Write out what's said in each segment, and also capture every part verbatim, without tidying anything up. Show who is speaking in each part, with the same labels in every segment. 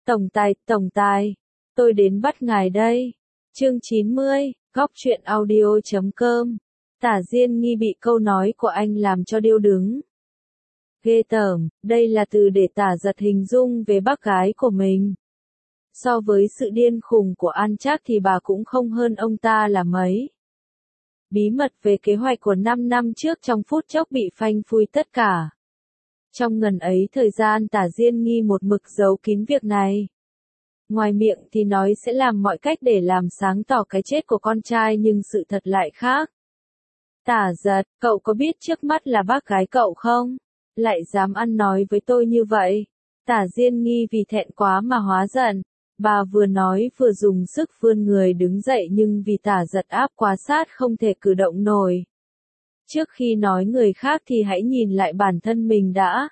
Speaker 1: Tổng tài, tổng tài, tôi đến bắt ngài đây. Chương chín mươi, góc truyện audio chấm com. Tả Diên Nghi bị câu nói của anh làm cho điêu đứng. Ghê tởm, đây là từ để Tả Giật hình dung về bác gái của mình. So với sự điên khùng của An Trác thì bà cũng không hơn ông ta là mấy. Bí mật về kế hoạch của năm năm trước trong phút chốc bị phanh phui tất cả. Trong ngần ấy thời gian Tả Diên Nghi một mực giấu kín việc này. Ngoài miệng thì nói sẽ làm mọi cách để làm sáng tỏ cái chết của con trai nhưng sự thật lại khác. Tả Giật, cậu có biết trước mắt là bác gái cậu không? Lại dám ăn nói với tôi như vậy. Tả Diên Nghi vì thẹn quá mà hóa giận. Bà vừa nói vừa dùng sức vươn người đứng dậy nhưng vì Tả Giật áp quá sát không thể cử động nổi. Trước khi nói người khác thì hãy nhìn lại bản thân mình đã.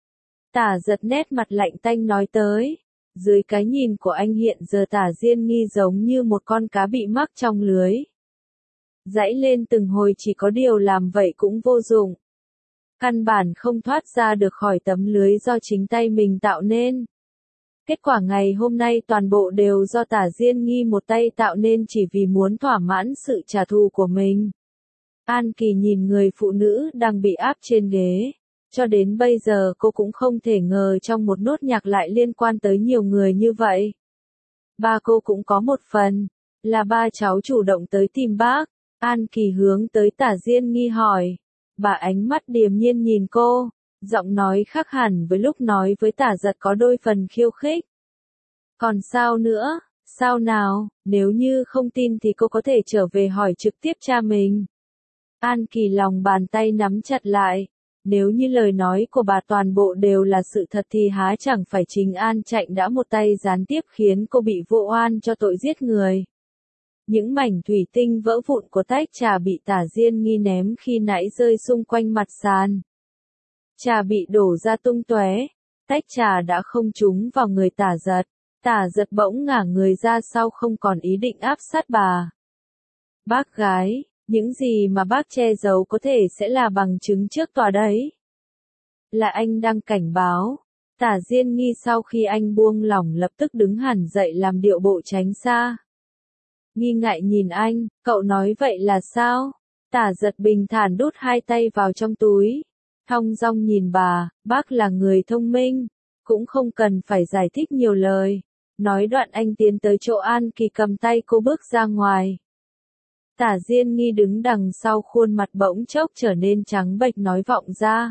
Speaker 1: Tả Giật nét mặt lạnh tanh nói tới. Dưới cái nhìn của anh hiện giờ Tả Diên Nghi giống như một con cá bị mắc trong lưới. Giãy lên từng hồi chỉ có điều làm vậy cũng vô dụng. Căn bản không thoát ra được khỏi tấm lưới do chính tay mình tạo nên. Kết quả ngày hôm nay toàn bộ đều do Tả Diên Nghi một tay tạo nên chỉ vì muốn thỏa mãn sự trả thù của mình. An Kỳ nhìn người phụ nữ đang bị áp trên ghế. Cho đến bây giờ cô cũng không thể ngờ trong một nốt nhạc lại liên quan tới nhiều người như vậy. Ba cô cũng có một phần, là ba cháu chủ động tới tìm bác. An Kỳ hướng tới Tả Diên Nghi hỏi. Bà ánh mắt điềm nhiên nhìn cô, giọng nói khác hẳn với lúc nói với Tả Giật có đôi phần khiêu khích. Còn sao nữa, sao nào, nếu như không tin thì cô có thể trở về hỏi trực tiếp cha mình. An Kỳ lòng bàn tay nắm chặt lại. Nếu như lời nói của bà toàn bộ đều là sự thật thì há chẳng phải chính An Trạch đã một tay gián tiếp khiến cô bị vô oan cho tội giết người. Những mảnh thủy tinh vỡ vụn của tách trà bị Tả Diên Nghi ném khi nãy rơi xung quanh mặt sàn. Trà bị đổ ra tung tóe, tách trà đã không trúng vào người Tả Giật. Tả Giật bỗng ngả người ra sau không còn ý định áp sát bà. Bác gái. Những gì mà bác che giấu có thể sẽ là bằng chứng trước tòa đấy. Là anh đang cảnh báo. Tả Diên Nghi sau khi anh buông lỏng lập tức đứng hẳn dậy làm điệu bộ tránh xa. Nghi ngại nhìn anh, cậu nói vậy là sao? Tả Giật bình thản đút hai tay vào trong túi. Thong dong nhìn bà, bác là người thông minh. Cũng không cần phải giải thích nhiều lời. Nói đoạn anh tiến tới chỗ An Kỳ cầm tay cô bước ra ngoài. Tả Diên Nghi đứng đằng sau khuôn mặt bỗng chốc trở nên trắng bệch nói vọng ra.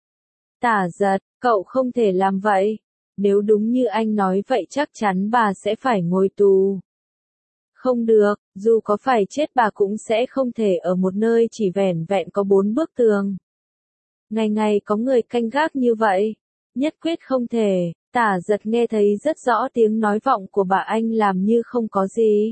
Speaker 1: Tả Giật, cậu không thể làm vậy. Nếu đúng như anh nói vậy chắc chắn bà sẽ phải ngồi tù. Không được, dù có phải chết bà cũng sẽ không thể ở một nơi chỉ vẻn vẹn có bốn bức tường. Ngày ngày có người canh gác như vậy. Nhất quyết không thể. Tả Giật nghe thấy rất rõ tiếng nói vọng của bà anh làm như không có gì.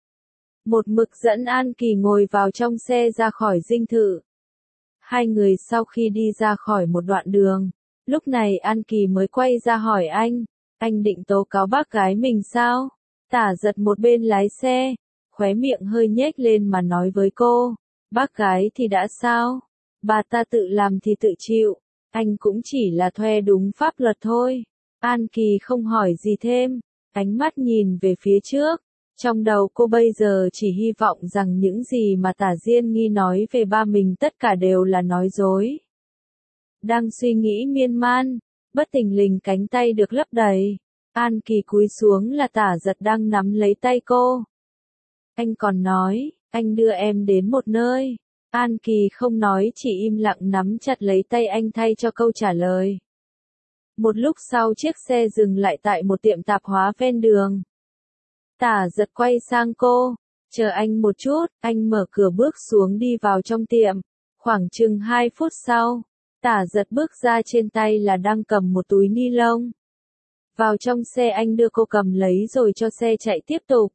Speaker 1: Một mực dẫn An Kỳ ngồi vào trong xe ra khỏi dinh thự. Hai người sau khi đi ra khỏi một đoạn đường, lúc này An Kỳ mới quay ra hỏi anh, anh định tố cáo bác gái mình sao? Tả Giật một bên lái xe, khóe miệng hơi nhếch lên mà nói với cô, bác gái thì đã sao? Bà ta tự làm thì tự chịu, anh cũng chỉ là thuê đúng pháp luật thôi. An Kỳ không hỏi gì thêm, ánh mắt nhìn về phía trước. Trong đầu cô bây giờ chỉ hy vọng rằng những gì mà Tả Diên Nghi nói về ba mình tất cả đều là nói dối. Đang suy nghĩ miên man, bất thình lình cánh tay được lấp đầy. An Kỳ cúi xuống là Tả Giật đang nắm lấy tay cô. Anh còn nói, anh đưa em đến một nơi. An Kỳ không nói chỉ im lặng nắm chặt lấy tay anh thay cho câu trả lời. Một lúc sau chiếc xe dừng lại tại một tiệm tạp hóa ven đường. Tả Giật quay sang cô, chờ anh một chút, anh mở cửa bước xuống đi vào trong tiệm. Khoảng chừng hai phút sau, Tả Giật bước ra trên tay là đang cầm một túi ni lông. Vào trong xe anh đưa cô cầm lấy rồi cho xe chạy tiếp tục.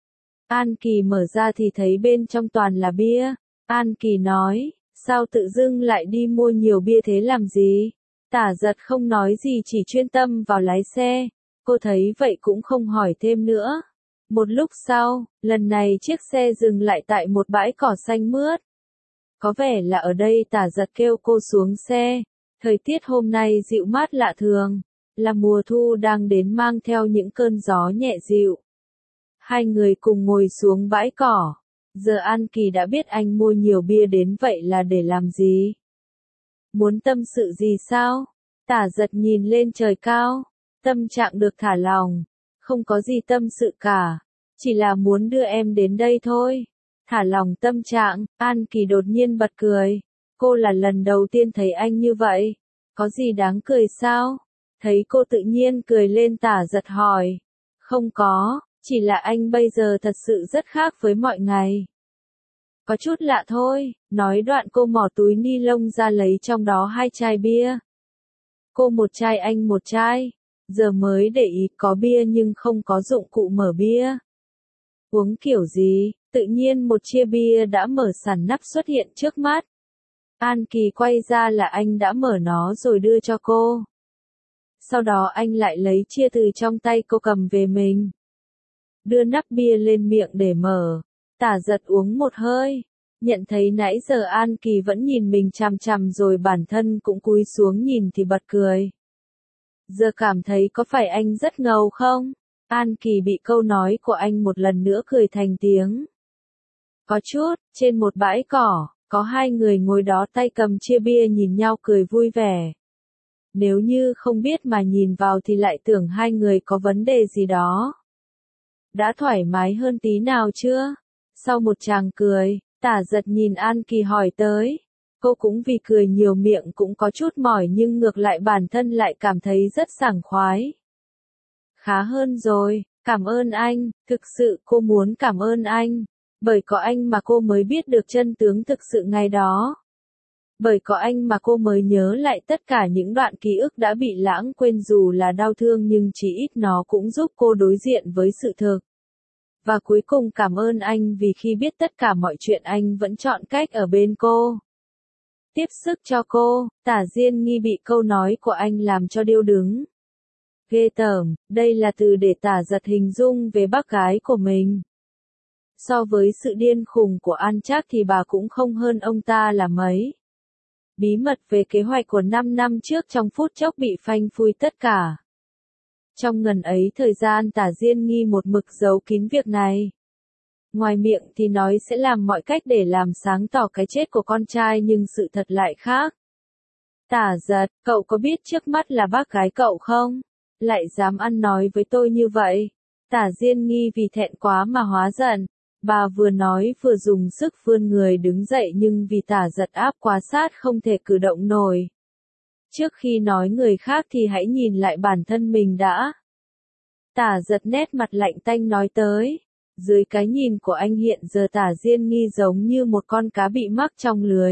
Speaker 1: An Kỳ mở ra thì thấy bên trong toàn là bia. An Kỳ nói, sao tự dưng lại đi mua nhiều bia thế làm gì? Tả Giật không nói gì chỉ chuyên tâm vào lái xe. Cô thấy vậy cũng không hỏi thêm nữa. Một lúc sau, lần này chiếc xe dừng lại tại một bãi cỏ xanh mướt. Có vẻ là ở đây Tả Giật kêu cô xuống xe. Thời tiết hôm nay dịu mát lạ thường. là mùa thu đang đến mang theo những cơn gió nhẹ dịu. Hai người cùng ngồi xuống bãi cỏ. Giờ An Kỳ đã biết anh mua nhiều bia đến vậy là để làm gì? Muốn tâm sự gì sao? Tả Giật nhìn lên trời cao. Tâm trạng được thả lỏng. Không có gì tâm sự cả. Chỉ là muốn đưa em đến đây thôi. Thả lỏng tâm trạng, An Kỳ đột nhiên bật cười. Cô là lần đầu tiên thấy anh như vậy. Có gì đáng cười sao? Thấy cô tự nhiên cười lên, Tả Giật hỏi. Không có, chỉ là anh bây giờ thật sự rất khác với mọi ngày. Có chút lạ thôi, nói đoạn cô mò túi ni lông ra lấy trong đó hai chai bia. Cô một chai anh một chai. Giờ mới để ý có bia nhưng không có dụng cụ mở bia. Uống kiểu gì? Tự nhiên một chia bia đã mở sẵn nắp xuất hiện trước mắt. An Kỳ quay ra là anh đã mở nó rồi đưa cho cô. Sau đó anh lại lấy chia từ trong tay cô cầm về mình. Đưa nắp bia lên miệng để mở. Tả Giật uống một hơi. Nhận thấy nãy giờ An Kỳ vẫn nhìn mình chằm chằm rồi bản thân cũng cúi xuống nhìn thì bật cười. Giờ cảm thấy có phải anh rất ngầu không? An Kỳ bị câu nói của anh một lần nữa cười thành tiếng. Có chút, trên một bãi cỏ, có hai người ngồi đó tay cầm chia bia nhìn nhau cười vui vẻ. Nếu như không biết mà nhìn vào thì lại tưởng hai người có vấn đề gì đó. Đã thoải mái hơn tí nào chưa? Sau một tràng cười, Tả Giật nhìn An Kỳ hỏi tới. Cô cũng vì cười nhiều miệng cũng có chút mỏi nhưng ngược lại bản thân lại cảm thấy rất sảng khoái. Khá hơn rồi, cảm ơn anh, thực sự cô muốn cảm ơn anh. Bởi có anh mà cô mới biết được chân tướng thực sự ngày đó. Bởi có anh mà cô mới nhớ lại tất cả những đoạn ký ức đã bị lãng quên, dù là đau thương nhưng chỉ ít nó cũng giúp cô đối diện với sự thực. Và cuối cùng cảm ơn anh vì khi biết tất cả mọi chuyện anh vẫn chọn cách ở bên cô. Tiếp sức cho cô. Tả Diên Nghi bị câu nói của anh làm cho điêu đứng. Ghê tởm, đây là từ để Tả Giật hình dung về bác gái của mình. So với sự điên khùng của An Trác thì bà cũng không hơn ông ta là mấy. Bí mật về kế hoạch của năm năm trước trong phút chốc bị phanh phui tất cả. Trong ngần ấy thời gian Tả Diên Nghi một mực giấu kín việc này. Ngoài miệng thì nói sẽ làm mọi cách để làm sáng tỏ cái chết của con trai nhưng sự thật lại khác. Tả Giật, cậu có biết trước mắt là bác gái cậu không? Lại dám ăn nói với tôi như vậy. Tả Diên Nghi vì thẹn quá mà hóa giận. Bà vừa nói vừa dùng sức vươn người đứng dậy nhưng vì Tả Giật áp quá sát không thể cử động nổi. Trước khi nói người khác thì hãy nhìn lại bản thân mình đã. Tả Giật nét mặt lạnh tanh nói tới. Dưới cái nhìn của anh hiện giờ Tả Diên Nghi giống như một con cá bị mắc trong lưới.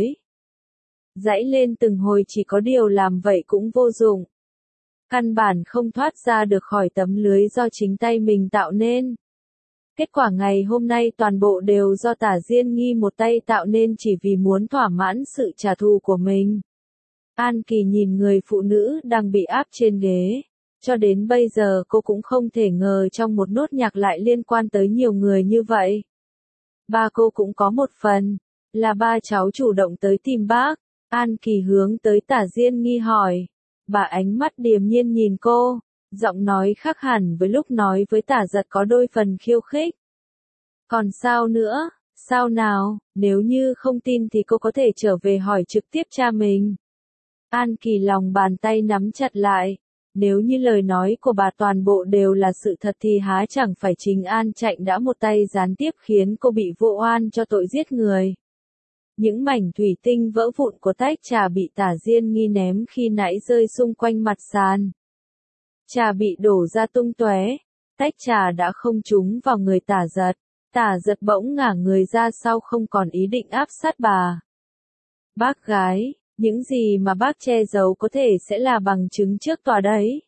Speaker 1: Giãy lên từng hồi chỉ có điều làm vậy cũng vô dụng. Căn bản không thoát ra được khỏi tấm lưới do chính tay mình tạo nên. Kết quả ngày hôm nay toàn bộ đều do Tả Diên Nghi một tay tạo nên chỉ vì muốn thỏa mãn sự trả thù của mình. An Kỳ nhìn người phụ nữ đang bị áp trên ghế. Cho đến bây giờ cô cũng không thể ngờ trong một nốt nhạc lại liên quan tới nhiều người như vậy. Ba cô cũng có một phần. Là ba cháu chủ động tới tìm bác. An Kỳ hướng tới Tả Diên Nghi hỏi. Bà ánh mắt điềm nhiên nhìn cô. Giọng nói khác hẳn với lúc nói với Tả Giật có đôi phần khiêu khích. Còn sao nữa? Sao nào? Nếu như không tin thì cô có thể trở về hỏi trực tiếp cha mình. An Kỳ lòng bàn tay nắm chặt lại. Nếu như lời nói của bà toàn bộ đều là sự thật thì há chẳng phải chính An Trạch đã một tay gián tiếp khiến cô bị vô oan cho tội giết người. Những mảnh thủy tinh vỡ vụn của tách trà bị Tả Diên Nghi ném khi nãy rơi xung quanh mặt sàn. Trà bị đổ ra tung tóe, tách trà đã không trúng vào người Tả Giật. Tả Giật bỗng ngả người ra sau không còn ý định áp sát bà. Bác gái, những gì mà bác che giấu có thể sẽ là bằng chứng trước tòa đấy.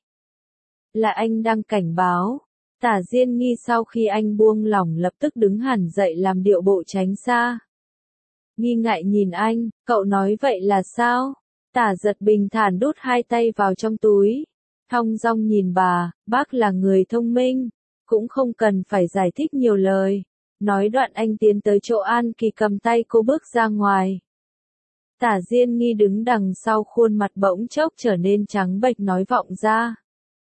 Speaker 1: Là anh đang cảnh báo. Tả Diên Nghi sau khi anh buông lỏng lập tức đứng hẳn dậy làm điệu bộ tránh xa. Nghi ngại nhìn anh, cậu nói vậy là sao? Tả Giật bình thản đút hai tay vào trong túi. Thong dong nhìn bà, bác là người thông minh, cũng không cần phải giải thích nhiều lời. Nói đoạn anh tiến tới chỗ An Kỳ cầm tay cô bước ra ngoài. Tả Diên Nghi đứng đằng sau khuôn mặt bỗng chốc trở nên trắng bệch nói vọng ra.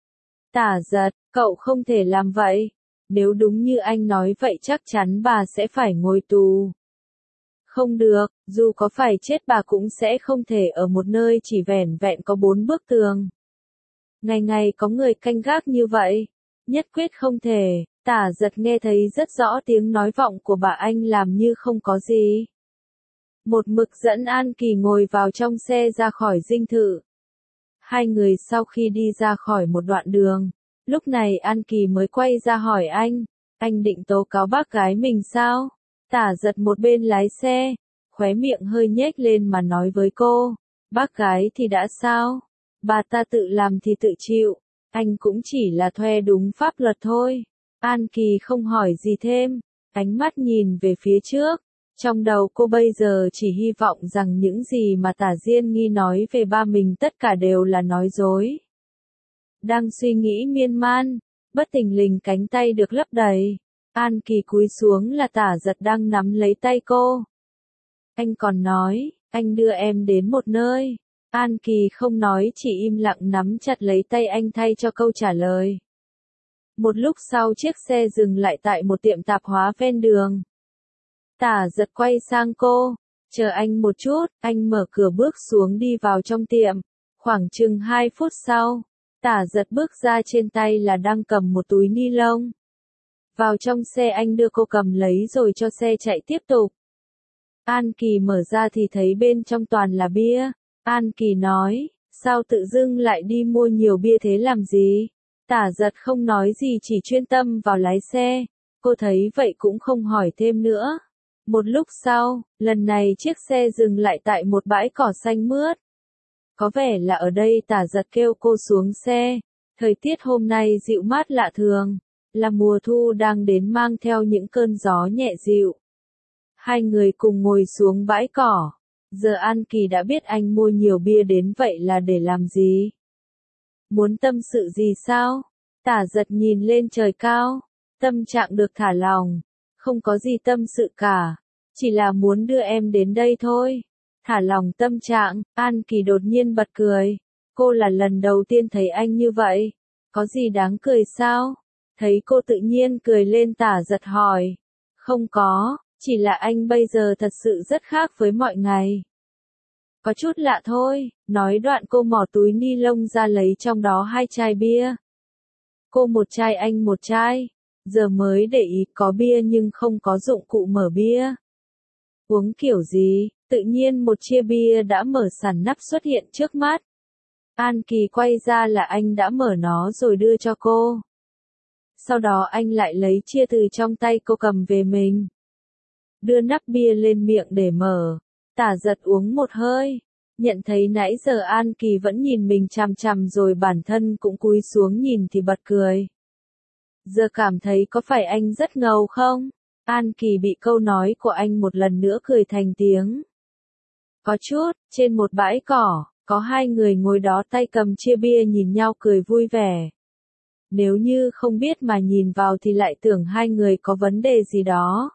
Speaker 1: Tả Giật, cậu không thể làm vậy. Nếu đúng như anh nói vậy chắc chắn bà sẽ phải ngồi tù. Không được, dù có phải chết bà cũng sẽ không thể ở một nơi chỉ vẻn vẹn có bốn bức tường. Ngày ngày có người canh gác như vậy. Nhất quyết không thể. Tả Giật nghe thấy rất rõ tiếng nói vọng của bà anh làm như không có gì. Một mực dẫn An Kỳ ngồi vào trong xe ra khỏi dinh thự. Hai người sau khi đi ra khỏi một đoạn đường, lúc này An Kỳ mới quay ra hỏi anh, anh định tố cáo bác gái mình sao? Tả Giật một bên lái xe, khóe miệng hơi nhếch lên mà nói với cô, bác gái thì đã sao? Bà ta tự làm thì tự chịu, anh cũng chỉ là thuê đúng pháp luật thôi. An Kỳ không hỏi gì thêm, ánh mắt nhìn về phía trước. Trong đầu cô bây giờ chỉ hy vọng rằng những gì mà Tả Diên Nghi nói về ba mình tất cả đều là nói dối. Đang suy nghĩ miên man, bất thình lình cánh tay được lấp đầy. An Kỳ cúi xuống là Tả Giật đang nắm lấy tay cô. Anh còn nói, anh đưa em đến một nơi. An Kỳ không nói chỉ im lặng nắm chặt lấy tay anh thay cho câu trả lời. Một lúc sau chiếc xe dừng lại tại một tiệm tạp hóa ven đường. Tả Giật quay sang cô, chờ anh một chút, anh mở cửa bước xuống đi vào trong tiệm. Khoảng chừng hai phút sau, Tả Giật bước ra trên tay là đang cầm một túi ni lông. Vào trong xe anh đưa cô cầm lấy rồi cho xe chạy tiếp tục. An Kỳ mở ra thì thấy bên trong toàn là bia. An Kỳ nói, sao tự dưng lại đi mua nhiều bia thế làm gì? Tả Giật không nói gì chỉ chuyên tâm vào lái xe. Cô thấy vậy cũng không hỏi thêm nữa. Một lúc sau, lần này chiếc xe dừng lại tại một bãi cỏ xanh mướt. Có vẻ là ở đây Tả Giật kêu cô xuống xe. Thời tiết hôm nay dịu mát lạ thường, là mùa thu đang đến mang theo những cơn gió nhẹ dịu. Hai người cùng ngồi xuống bãi cỏ. Giờ An Kỳ đã biết anh mua nhiều bia đến vậy là để làm gì? Muốn tâm sự gì sao? Tả Giật nhìn lên trời cao. Tâm trạng được thả lỏng. Không có gì tâm sự cả. Chỉ là muốn đưa em đến đây thôi. Thả lỏng tâm trạng, An Kỳ đột nhiên bật cười. Cô là lần đầu tiên thấy anh như vậy. Có gì đáng cười sao? Thấy cô tự nhiên cười lên Tả Giật hỏi. Không có, chỉ là anh bây giờ thật sự rất khác với mọi ngày. Có chút lạ thôi, nói đoạn cô mò túi ni lông ra lấy trong đó hai chai bia. Cô một chai anh một chai. Giờ mới để ý có bia nhưng không có dụng cụ mở bia. Uống kiểu gì, tự nhiên một chia bia đã mở sẵn nắp xuất hiện trước mắt. An Kỳ quay ra là anh đã mở nó rồi đưa cho cô. Sau đó anh lại lấy chia từ trong tay cô cầm về mình. Đưa nắp bia lên miệng để mở. Tả Giật uống một hơi. Nhận thấy nãy giờ An Kỳ vẫn nhìn mình chằm chằm rồi bản thân cũng cúi xuống nhìn thì bật cười. Giờ cảm thấy có phải anh rất ngầu không? An Kỳ bị câu nói của anh một lần nữa cười thành tiếng. Có chút, trên một bãi cỏ, có hai người ngồi đó tay cầm chia bia nhìn nhau cười vui vẻ. Nếu như không biết mà nhìn vào thì lại tưởng hai người có vấn đề gì đó.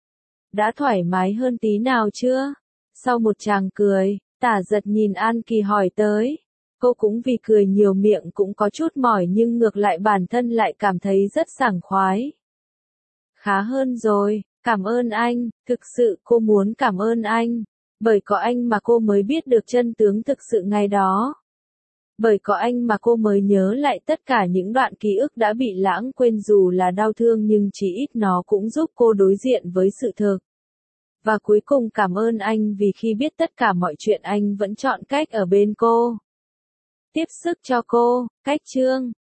Speaker 1: Đã thoải mái hơn tí nào chưa? Sau một tràng cười, Tả Giật nhìn An Kỳ hỏi tới. Cô cũng vì cười nhiều miệng cũng có chút mỏi nhưng ngược lại bản thân lại cảm thấy rất sảng khoái. Khá hơn rồi, cảm ơn anh, thực sự cô muốn cảm ơn anh. Bởi có anh mà cô mới biết được chân tướng thực sự ngày đó. Bởi có anh mà cô mới nhớ lại tất cả những đoạn ký ức đã bị lãng quên dù là đau thương nhưng chỉ ít nó cũng giúp cô đối diện với sự thực. Và cuối cùng cảm ơn anh vì khi biết tất cả mọi chuyện anh vẫn chọn cách ở bên cô. Tiếp sức cho cô, cách chương.